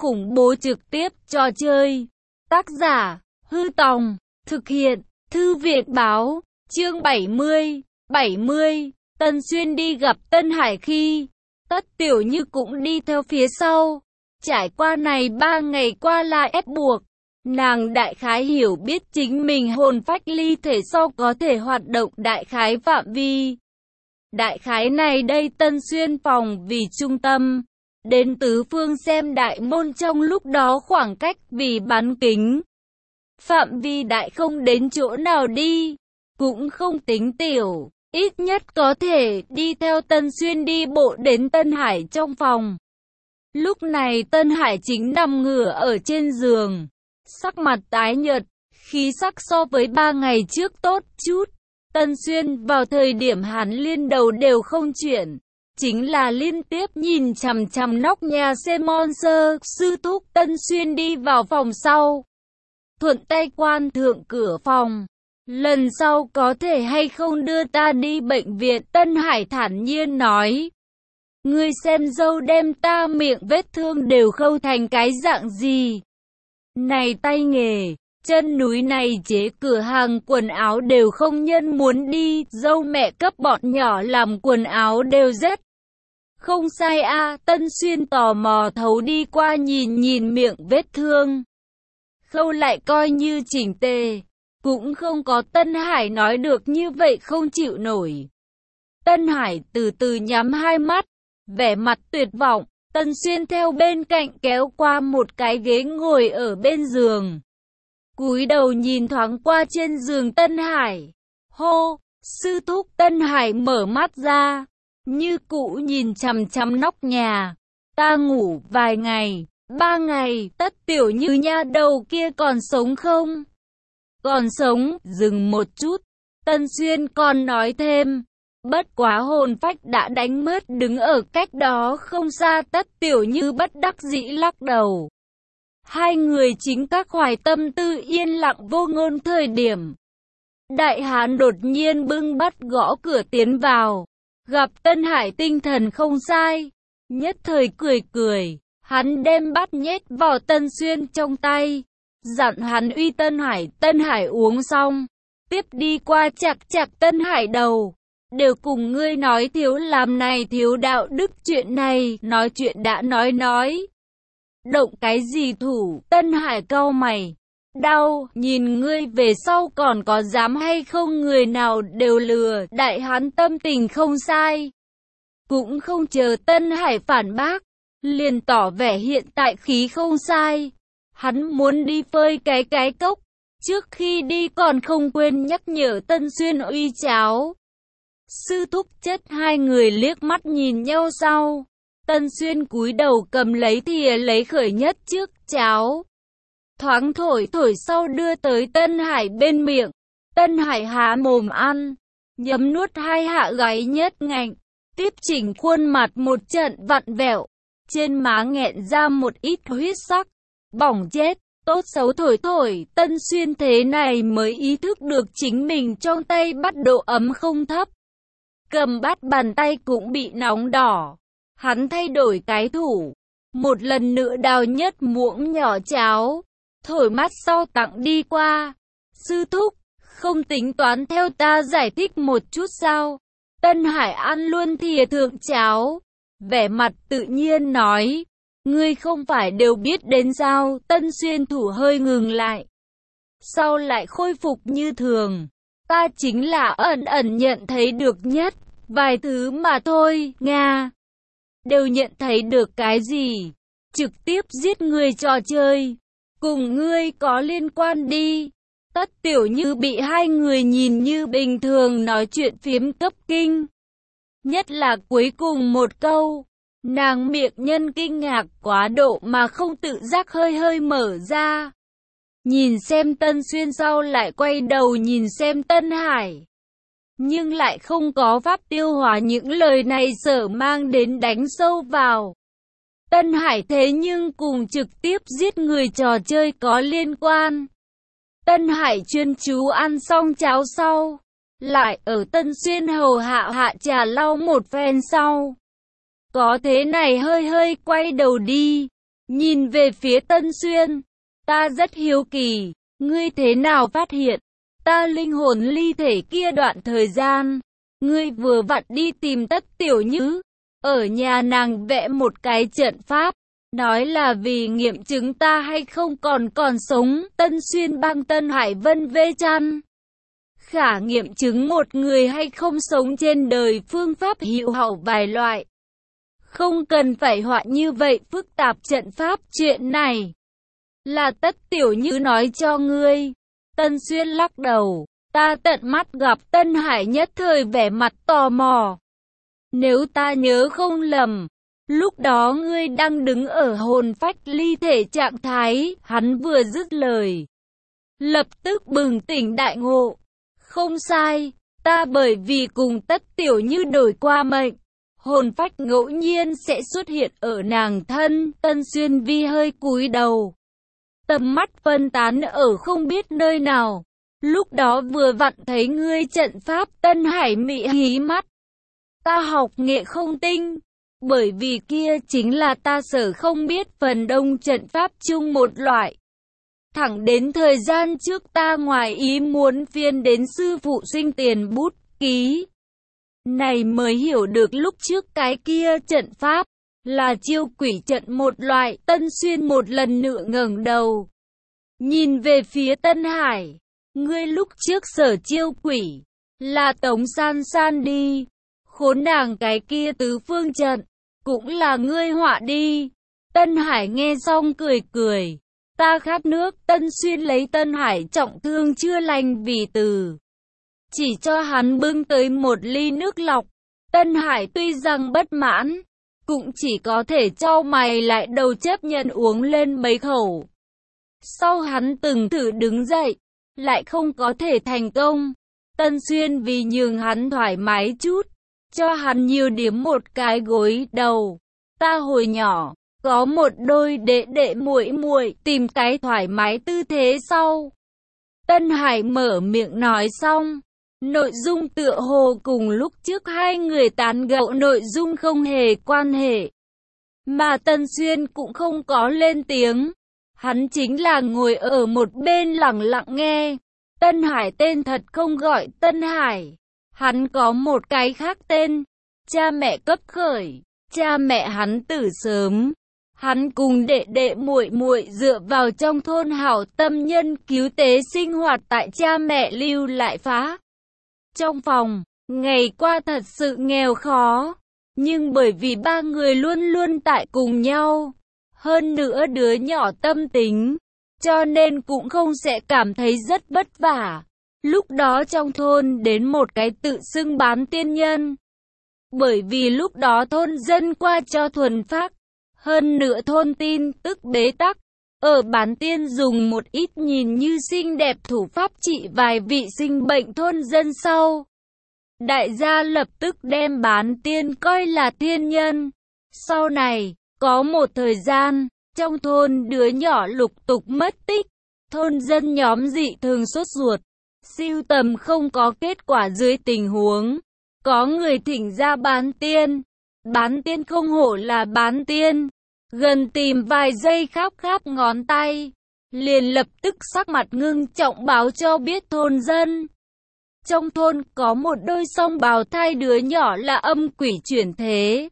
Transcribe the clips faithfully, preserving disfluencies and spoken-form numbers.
khủng bố trực tiếp trò chơi. Tác giả, Hư Tòng, thực hiện, Thư viện Báo, chương bảy mươi, bảy mươi, Tân Xuyên đi gặp Tân Hải khi, Tất Tiểu Như cũng đi theo phía sau. Trải qua này ba ngày qua lại ép buộc, nàng đại khái hiểu biết chính mình hồn phách ly thể sau có thể hoạt động đại khái phạm vi. Đại khái này đây Tân Xuyên phòng vì trung tâm, đến tứ phương xem đại môn trong lúc đó khoảng cách vì bán kính. Phạm vi đại không đến chỗ nào đi, cũng không tính tiểu, ít nhất có thể đi theo Tân Xuyên đi bộ đến Tân Hải trong phòng. Lúc này Tân Hải chính nằm ngửa ở trên giường, sắc mặt tái nhợt, khí sắc so với ba ngày trước tốt chút. Tân Xuyên vào thời điểm hắn liên đầu đều không chuyển, chính là liên tiếp nhìn chằm chằm nóc nhà xe Monster. Sư thúc Tân Xuyên đi vào phòng sau, thuận tay quan thượng cửa phòng. Lần sau có thể hay không đưa ta đi bệnh viện? Tân Hải thản nhiên nói. Ngươi xem dâu đem ta miệng vết thương đều khâu thành cái dạng gì? Này tay nghề, chân núi này chế cửa hàng quần áo đều không nhân muốn đi, dâu mẹ cấp bọn nhỏ làm quần áo đều rất không sai a. À, Tân Xuyên tò mò thấu đi qua nhìn nhìn miệng vết thương, khâu lại coi như chỉnh tề, cũng không có Tân Hải nói được như vậy không chịu nổi. Tân Hải từ từ nhắm hai mắt, vẻ mặt tuyệt vọng. Tân Xuyên theo bên cạnh kéo qua một cái ghế ngồi ở bên giường, cúi đầu nhìn thoáng qua trên giường Tân Hải. Hô, sư thúc. Tân Hải mở mắt ra, như cũ nhìn chằm chằm nóc nhà. Ta ngủ vài ngày, ba ngày, Tất Tiểu Như nha đầu kia còn sống không? Còn sống. Dừng một chút, Tân Xuyên còn nói thêm. Bất quá hồn phách đã đánh mất. Đứng ở cách đó không xa Tất Tiểu Như bất đắc dĩ lắc đầu. Hai người chính các hoài tâm tư yên lặng vô ngôn thời điểm, đại hán đột nhiên bưng bát gõ cửa tiến vào. Gặp Tân Hải tinh thần không sai, nhất thời cười cười. Hắn đem bát nhét vào Tân Xuyên trong tay, dặn hắn uy Tân Hải. Tân Hải uống xong, tiếp đi qua chạc chạc Tân Hải đầu. Đều cùng ngươi nói thiếu làm này thiếu đạo đức chuyện này, nói chuyện đã nói nói. Động cái gì thủ? Tân Hải cau mày. Đau, nhìn ngươi về sau còn có dám hay không người nào đều lừa. Đại hán tâm tình không sai, cũng không chờ Tân Hải phản bác, liền tỏ vẻ hiện tại khí không sai. Hắn muốn đi phơi cái cái cốc, trước khi đi còn không quên nhắc nhở Tân Xuyên uy cháo. Sư thúc chất. Hai người liếc mắt nhìn nhau sau. Tân Xuyên cúi đầu cầm lấy thìa lấy khởi nhất trước cháo, thoáng thổi thổi sau đưa tới Tân Hải bên miệng. Tân Hải há mồm ăn, nhấm nuốt hai hạ gáy nhất ngạnh, tiếp chỉnh khuôn mặt một trận vặn vẹo, trên má nghẹn ra một ít huyết sắc, bỏng chết. Tốt xấu thổi thổi, Tân Xuyên thế này mới ý thức được chính mình trong tay bắt độ ấm không thấp, cầm bát bàn tay cũng bị nóng đỏ. Hắn thay đổi cái thủ, một lần nữa đào nhất muỗng nhỏ cháo, thổi mắt sau tặng đi qua. Sư thúc, không tính toán theo ta giải thích một chút sao? Tân Hải ăn luôn thìa thượng cháo, vẻ mặt tự nhiên nói. Ngươi không phải đều biết đến sao? Tân Xuyên thủ hơi ngừng lại, sau lại khôi phục như thường. Ta chính là ẩn ẩn nhận thấy được nhất vài thứ mà thôi. Nga, đều nhận thấy được cái gì? Trực tiếp giết người trò chơi, cùng ngươi có liên quan đi. Tất Tiểu Như bị hai người nhìn như bình thường nói chuyện phiếm cấp kinh, nhất là cuối cùng một câu. Nàng miệng nhân kinh ngạc quá độ mà không tự giác hơi hơi mở ra, nhìn xem Tân Xuyên sau lại quay đầu nhìn xem Tân Hải, nhưng lại không có pháp tiêu hóa những lời này sở mang đến đánh sâu vào. Tân Hải thế nhưng cùng trực tiếp giết người trò chơi có liên quan. Tân Hải chuyên chú ăn xong cháo sau, lại ở Tân Xuyên hầu hạ hạ trà lau một phen sau, có thế này hơi hơi quay đầu đi, nhìn về phía Tân Xuyên. Ta rất hiếu kỳ, ngươi thế nào phát hiện ta linh hồn ly thể kia đoạn thời gian. Ngươi vừa vặn đi tìm Tất Tiểu Như, ở nhà nàng vẽ một cái trận pháp, nói là vì nghiệm chứng ta hay không còn còn sống. Tân Xuyên bang Tân Hải Vân vê chăn. Khả nghiệm chứng một người hay không sống trên đời phương pháp hữu hậu vài loại. Không cần phải họa như vậy phức tạp trận pháp, chuyện này là Tất Tiểu Như nói cho ngươi. Tân Xuyên lắc đầu, ta tận mắt gặp. Tân Hải nhất thời vẻ mặt tò mò. Nếu ta nhớ không lầm, lúc đó ngươi đang đứng ở hồn phách ly thể trạng thái. Hắn vừa dứt lời, lập tức bừng tỉnh đại ngộ. Không sai, ta bởi vì cùng Tất Tiểu Như đổi qua mệnh, hồn phách ngẫu nhiên sẽ xuất hiện ở nàng thân. Tân Xuyên vi hơi cúi đầu, tầm mắt phân tán ở không biết nơi nào. Lúc đó vừa vặn thấy ngươi trận pháp. Tân Hải mị hí mắt. Ta học nghệ không tinh, bởi vì kia chính là ta sở không biết phần đông trận pháp chung một loại. Thẳng đến thời gian trước ta ngoài ý muốn phiên đến sư phụ sinh tiền bút ký này mới hiểu được lúc trước cái kia trận pháp là chiêu quỷ trận một loại. Tân Xuyên một lần nữa ngẩng đầu, nhìn về phía Tân Hải. Ngươi lúc trước sở chiêu quỷ là Tống San San đi. Khốn nàng cái kia tứ phương trận cũng là ngươi họa đi. Tân Hải nghe xong cười cười. Ta khát nước. Tân Xuyên lấy Tân Hải trọng thương chưa lành vì từ, chỉ cho hắn bưng tới một ly nước lọc. Tân Hải tuy rằng bất mãn, cũng chỉ có thể chau mày lại đầu chấp nhận uống lên mấy khẩu. Sau hắn từng thử đứng dậy, lại không có thể thành công. Tân Xuyên vì nhường hắn thoải mái chút, cho hắn nhiều điểm một cái gối đầu. Ta hồi nhỏ có một đôi đệ đệ muội muội, tìm cái thoải mái tư thế sau. Tân Hải mở miệng nói xong, nội dung tựa hồ cùng lúc trước hai người tán gẫu nội dung không hề quan hệ. Mà Tân Xuyên cũng không có lên tiếng, hắn chính là ngồi ở một bên lặng lặng nghe. Tân Hải tên thật không gọi Tân Hải, hắn có một cái khác tên, cha mẹ cấp khởi. Cha mẹ hắn tử sớm, hắn cùng đệ đệ muội muội dựa vào trong thôn hảo tâm nhân cứu tế sinh hoạt tại cha mẹ lưu lại phá trong phòng. Ngày qua thật sự nghèo khó, nhưng bởi vì ba người luôn luôn tại cùng nhau, hơn nữa đứa nhỏ tâm tính, cho nên cũng không sẽ cảm thấy rất vất vả. Lúc đó trong thôn đến một cái tự xưng bán tiên nhân, bởi vì lúc đó thôn dân qua cho thuần phác, hơn nữa thôn tin tức bế tắc, ở bán tiên dùng một ít nhìn như xinh đẹp thủ pháp trị vài vị sinh bệnh thôn dân sau. Đại gia lập tức đem bán tiên coi là thiên nhân. Sau này, có một thời gian, trong thôn đứa nhỏ lục tục mất tích, thôn dân nhóm dị thường sốt ruột, sưu tầm không có kết quả dưới tình huống. Có người thỉnh ra bán tiên, bán tiên không hổ là bán tiên, gần tìm vài giây khắp khắp ngón tay, liền lập tức sắc mặt ngưng trọng báo cho biết thôn dân. Trong thôn có một đôi song bào thai đứa nhỏ là âm quỷ chuyển thế.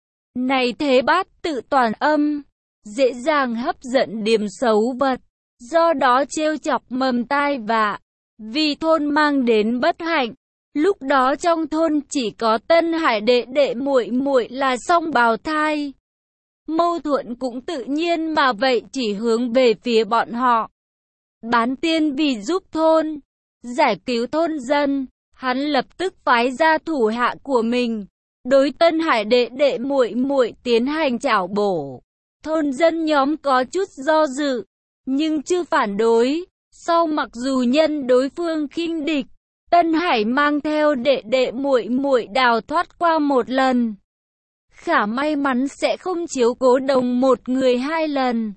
Này thế bát tự toàn âm, dễ dàng hấp dẫn điểm xấu vật, do đó trêu chọc mầm tai vạ, vì thôn mang đến bất hạnh. Lúc đó trong thôn chỉ có Tân Hải đệ đệ muội muội là song bào thai. Mâu thuẫn cũng tự nhiên mà vậy chỉ hướng về phía bọn họ. Bán tiên vì giúp thôn giải cứu thôn dân, hắn lập tức phái ra thủ hạ của mình, đối Tân Hải đệ đệ muội muội tiến hành trảo bổ. Thôn dân nhóm có chút do dự, nhưng chưa phản đối. Sau mặc dù nhân đối phương khinh địch, Tân Hải mang theo đệ đệ muội muội đào thoát qua một lần. Khả may mắn sẽ không chiếu cố đồng một người hai lần.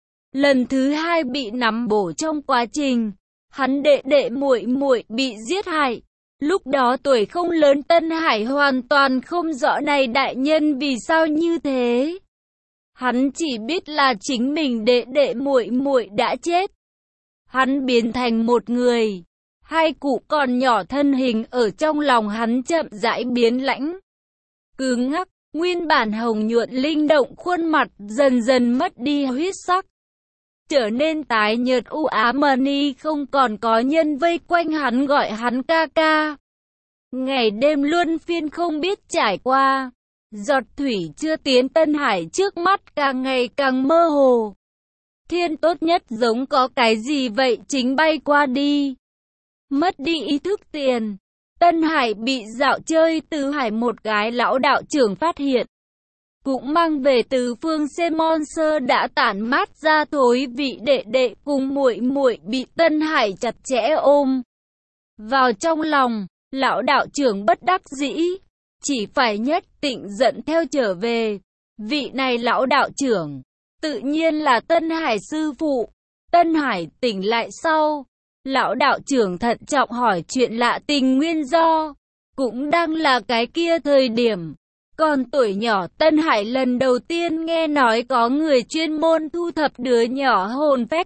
Lần thứ hai bị nắm bổ trong quá trình, hắn đệ đệ muội muội bị giết hại. Lúc đó tuổi không lớn, Tân Hải hoàn toàn không rõ này đại nhân vì sao như thế. Hắn chỉ biết là chính mình đệ đệ muội muội đã chết. Hắn biến thành một người. Hai cụ còn nhỏ thân hình ở trong lòng hắn chậm rãi biến lãnh. Cứng ngắc, nguyên bản hồng nhuận linh động khuôn mặt dần dần mất đi huyết sắc. Trở nên tái nhợt u ám mờ ni, không còn có nhân vây quanh hắn gọi hắn ca ca. Ngày đêm luân phiên không biết trải qua. Giọt thủy chưa tiến Tân Hải trước mắt càng ngày càng mơ hồ. Thiên tốt nhất giống có cái gì vậy chính bay qua đi. Mất đi ý thức tiền. Tân Hải bị dạo chơi Tứ Hải một gái lão đạo trưởng phát hiện. Cũng mang về từ phương Xe Monster đã tản mát ra thối vị đệ đệ cùng muội muội bị Tân Hải chặt chẽ ôm vào trong lòng. Lão đạo trưởng bất đắc dĩ, chỉ phải nhất tịnh dẫn theo trở về. Vị này lão đạo trưởng, tự nhiên là Tân Hải sư phụ. Tân Hải tỉnh lại sau, lão đạo trưởng thận trọng hỏi chuyện lạ tình nguyên do. Cũng đang là cái kia thời điểm, còn tuổi nhỏ Tân Hải lần đầu tiên nghe nói có người chuyên môn thu thập đứa nhỏ hồn phách.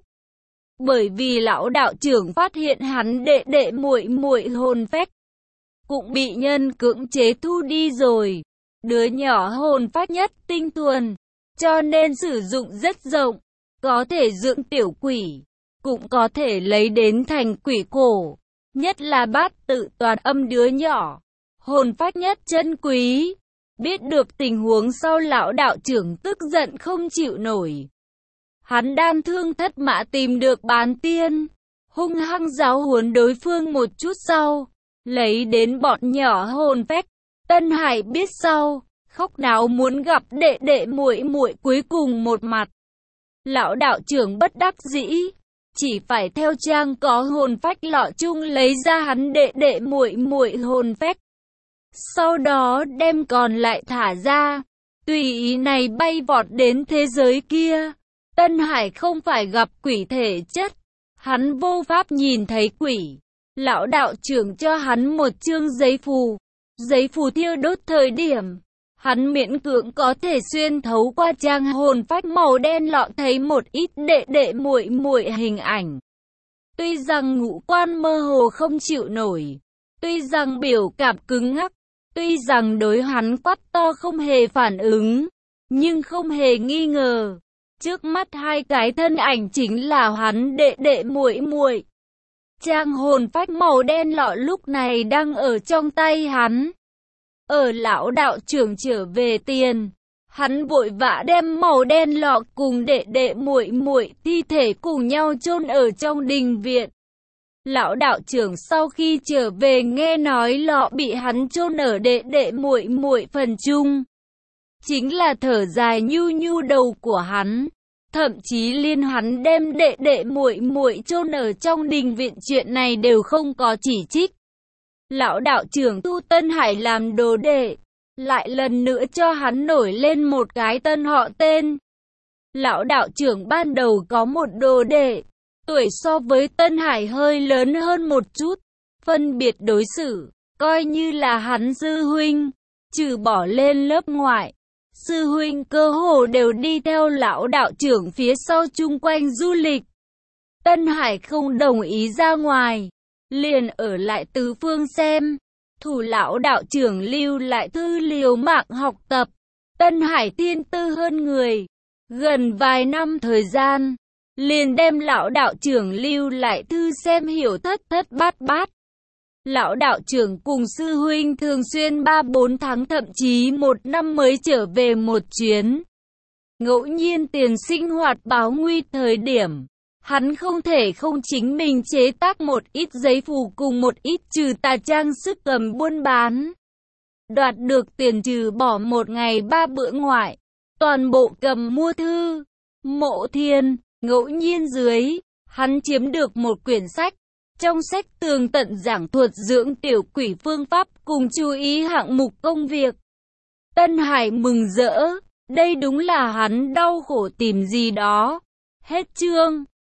Bởi vì lão đạo trưởng phát hiện hắn đệ đệ muội muội hồn phách cũng bị nhân cưỡng chế thu đi rồi. Đứa nhỏ hồn phách nhất tinh thuần, cho nên sử dụng rất rộng, có thể dưỡng tiểu quỷ, cũng có thể lấy đến thành quỷ cổ. Nhất là bát tự toàn âm đứa nhỏ, hồn phách nhất chân quý. Biết được tình huống sau lão đạo trưởng tức giận không chịu nổi. Hắn đan thương thất mã tìm được bán tiên, hung hăng giáo huấn đối phương một chút sau, lấy đến bọn nhỏ hồn phách. Tân Hải biết sau, khóc náo muốn gặp đệ đệ muội muội cuối cùng một mặt. Lão đạo trưởng bất đắc dĩ, chỉ phải theo trang có hồn phách lọ chung lấy ra hắn đệ đệ muội muội hồn phách. Sau đó đem còn lại thả ra, tùy ý này bay vọt đến thế giới kia. Tân Hải không phải gặp quỷ thể chất, hắn vô pháp nhìn thấy quỷ. Lão đạo trưởng cho hắn một chương giấy phù, giấy phù thiêu đốt thời điểm, hắn miễn cưỡng có thể xuyên thấu qua trang hồn phách màu đen lọ thấy một ít đệ đệ muội muội hình ảnh. Tuy rằng ngũ quan mơ hồ không chịu nổi, tuy rằng biểu cảm cứng ngắc, tuy rằng đối hắn quát to không hề phản ứng, nhưng không hề nghi ngờ, trước mắt hai cái thân ảnh chính là hắn đệ đệ muội muội. Trang hồn phách màu đen lọ lúc này đang ở trong tay hắn. Ở lão đạo trưởng trở về tiền, hắn vội vã đem màu đen lọ cùng đệ đệ muội muội thi thể cùng nhau chôn ở trong đình viện. Lão đạo trưởng sau khi trở về nghe nói lọ bị hắn chôn ở đệ đệ muội muội phần chung, chính là thở dài nhu nhu đầu của hắn. Thậm chí liên hắn đem đệ đệ muội muội chôn ở trong đình viện chuyện này đều không có chỉ trích. Lão đạo trưởng thu Tân Hải làm đồ đệ, lại lần nữa cho hắn nổi lên một cái tân họ tên. Lão đạo trưởng ban đầu có một đồ đệ, tuổi so với Tân Hải hơi lớn hơn một chút, phân biệt đối xử, coi như là hắn sư huynh, trừ bỏ lên lớp ngoại. Sư huynh cơ hồ đều đi theo lão đạo trưởng phía sau chung quanh du lịch. Tân Hải không đồng ý ra ngoài, liền ở lại tứ phương xem, thủ lão đạo trưởng lưu lại thư liều mạng học tập. Tân Hải thiên tư hơn người, gần vài năm thời gian, liền đem lão đạo trưởng lưu lại thư xem hiểu thất thất bát bát. Lão đạo trưởng cùng sư huynh thường xuyên ba bốn tháng thậm chí một năm mới trở về một chuyến. Ngẫu nhiên tiền sinh hoạt báo nguy thời điểm, hắn không thể không chính mình chế tác một ít giấy phù cùng một ít trừ tà trang sức cầm buôn bán. Đoạt được tiền trừ bỏ một ngày ba bữa ngoại, toàn bộ cầm mua thư. Mộ Thiên, ngẫu nhiên dưới, hắn chiếm được một quyển sách. Trong sách tường tận giảng thuật dưỡng tiểu quỷ phương pháp cùng chú ý hạng mục công việc. Tân Hải mừng rỡ, đây đúng là hắn đau khổ tìm gì đó. Hết chương.